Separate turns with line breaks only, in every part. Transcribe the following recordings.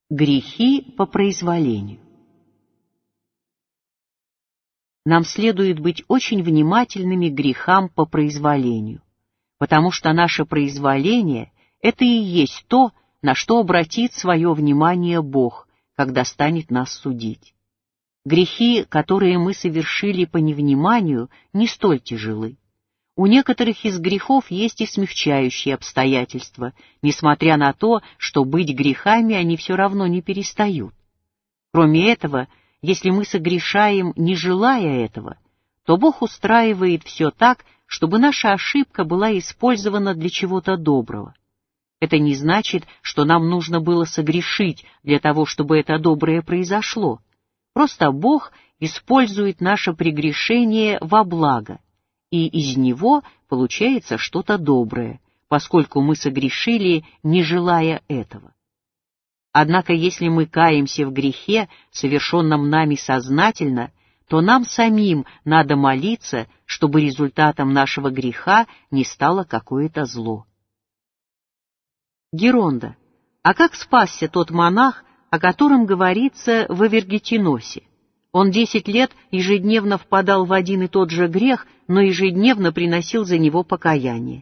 Грехи по произволению. Нам следует быть очень внимательными к грехам по произволению, потому что наше произволение — это и есть то, на что обратит свое внимание Бог, когда станет нас судить. Грехи, которые мы совершили по невниманию, не столь тяжелы. У некоторых из грехов есть и смягчающие обстоятельства, несмотря на то, что быть грехами они все равно не перестают. Кроме этого, если мы согрешаем, не желая этого, то Бог устраивает все так, чтобы наша ошибка была использована для чего-то доброго. Это не значит, что нам нужно было согрешить для того, чтобы это доброе произошло. Просто Бог использует наше прегрешение во благо, и из него получается что-то доброе, поскольку мы согрешили, не желая этого. Однако если мы каемся в грехе, совершенном нами сознательно, то нам самим надо молиться, чтобы результатом нашего греха не стало какое-то зло. Геронда. А как спасся тот монах, о котором говорится в Авергетиносе? Он 10 лет ежедневно впадал в один и тот же грех, но ежедневно приносил за него покаяние.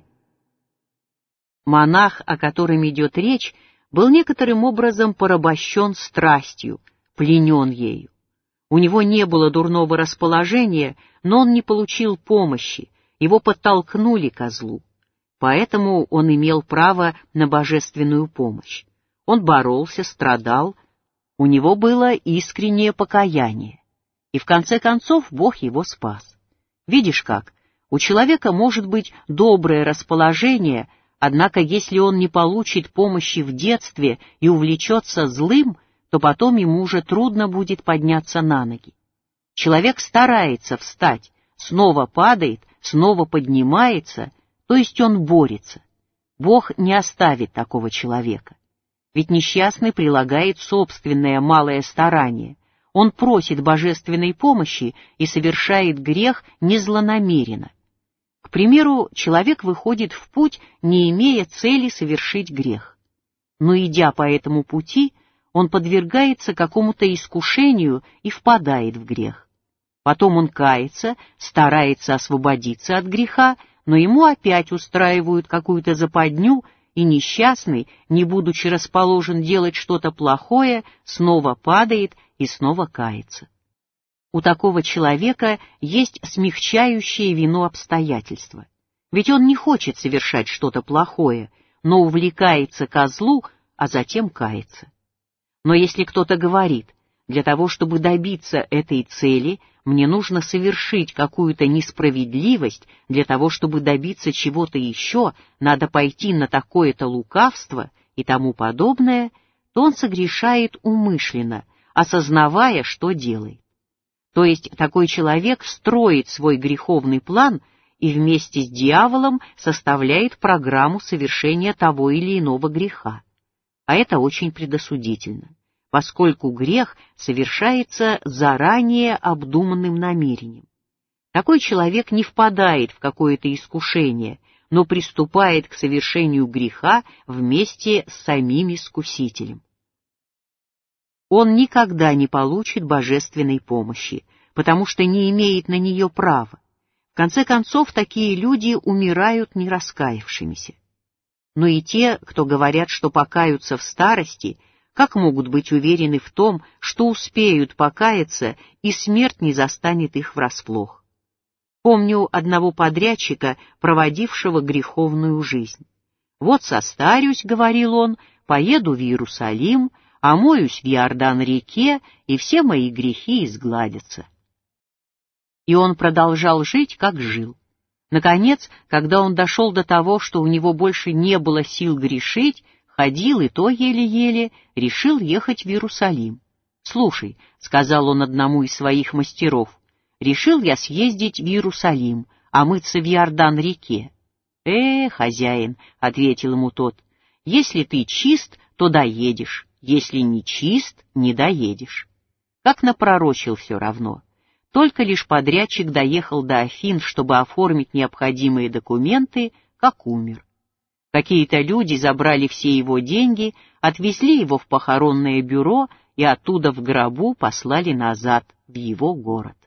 Монах, о котором идет речь, был некоторым образом порабощен страстью, пленен ею. У него не было дурного расположения, но он не получил помощи, его подтолкнули ко злу. Поэтому он имел право на божественную помощь. Он боролся, страдал, у него было искреннее покаяние. И в конце концов Бог его спас. Видишь как? У человека может быть доброе расположение, однако если он не получит помощи в детстве и увлечется злым, то потом ему уже трудно будет подняться на ноги. Человек старается встать, снова падает, снова поднимается, то есть он борется. Бог не оставит такого человека. Ведь несчастный прилагает собственное малое старание. Он просит божественной помощи и совершает грех незлонамеренно. К примеру, человек выходит в путь, не имея цели совершить грех. Но идя по этому пути, он подвергается какому-то искушению и впадает в грех. Потом он кается, старается освободиться от греха, но ему опять устраивают какую-то западню, и несчастный, не будучи расположен делать что-то плохое, снова падает и снова кается. У такого человека есть смягчающее вину обстоятельства. Ведь он не хочет совершать что-то плохое, но увлекается ко злу, а затем кается. Но если кто-то говорит: для того, чтобы добиться этой цели, мне нужно совершить какую-то несправедливость, для того, чтобы добиться чего-то еще, надо пойти на такое-то лукавство и тому подобное, то он согрешает умышленно, осознавая, что делает. То есть такой человек строит свой греховный план и вместе с дьяволом составляет программу совершения того или иного греха. А это очень предосудительно, поскольку грех совершается заранее обдуманным намерением. Такой человек не впадает в какое-то искушение, но приступает к совершению греха вместе с самим искусителем. Он никогда не получит божественной помощи, потому что не имеет на нее права. В конце концов, такие люди умирают не раскаявшимися. Но и те, кто говорят, что покаются в старости, как могут быть уверены в том, что успеют покаяться и смерть не застанет их врасплох? Помню одного подрядчика, проводившего греховную жизнь. «Вот состарюсь, — говорил он, — поеду в Иерусалим, омоюсь в Иордан-реке, и все мои грехи изгладятся». И он продолжал жить, как жил. Наконец, когда он дошел до того, что у него больше не было сил грешить, ходил и то еле-еле, решил ехать в Иерусалим. «Слушай, — сказал он одному из своих мастеров, — решил я съездить в Иерусалим, омыться в Иордан-реке». Хозяин, — ответил ему тот, — если ты чист, то доедешь, если не чист, не доедешь. Как напророчил все равно. Только лишь подрядчик доехал до Афин, чтобы оформить необходимые документы, как умер. Какие-то люди забрали все его деньги, отвезли его в похоронное бюро и оттуда в гробу послали назад в его город.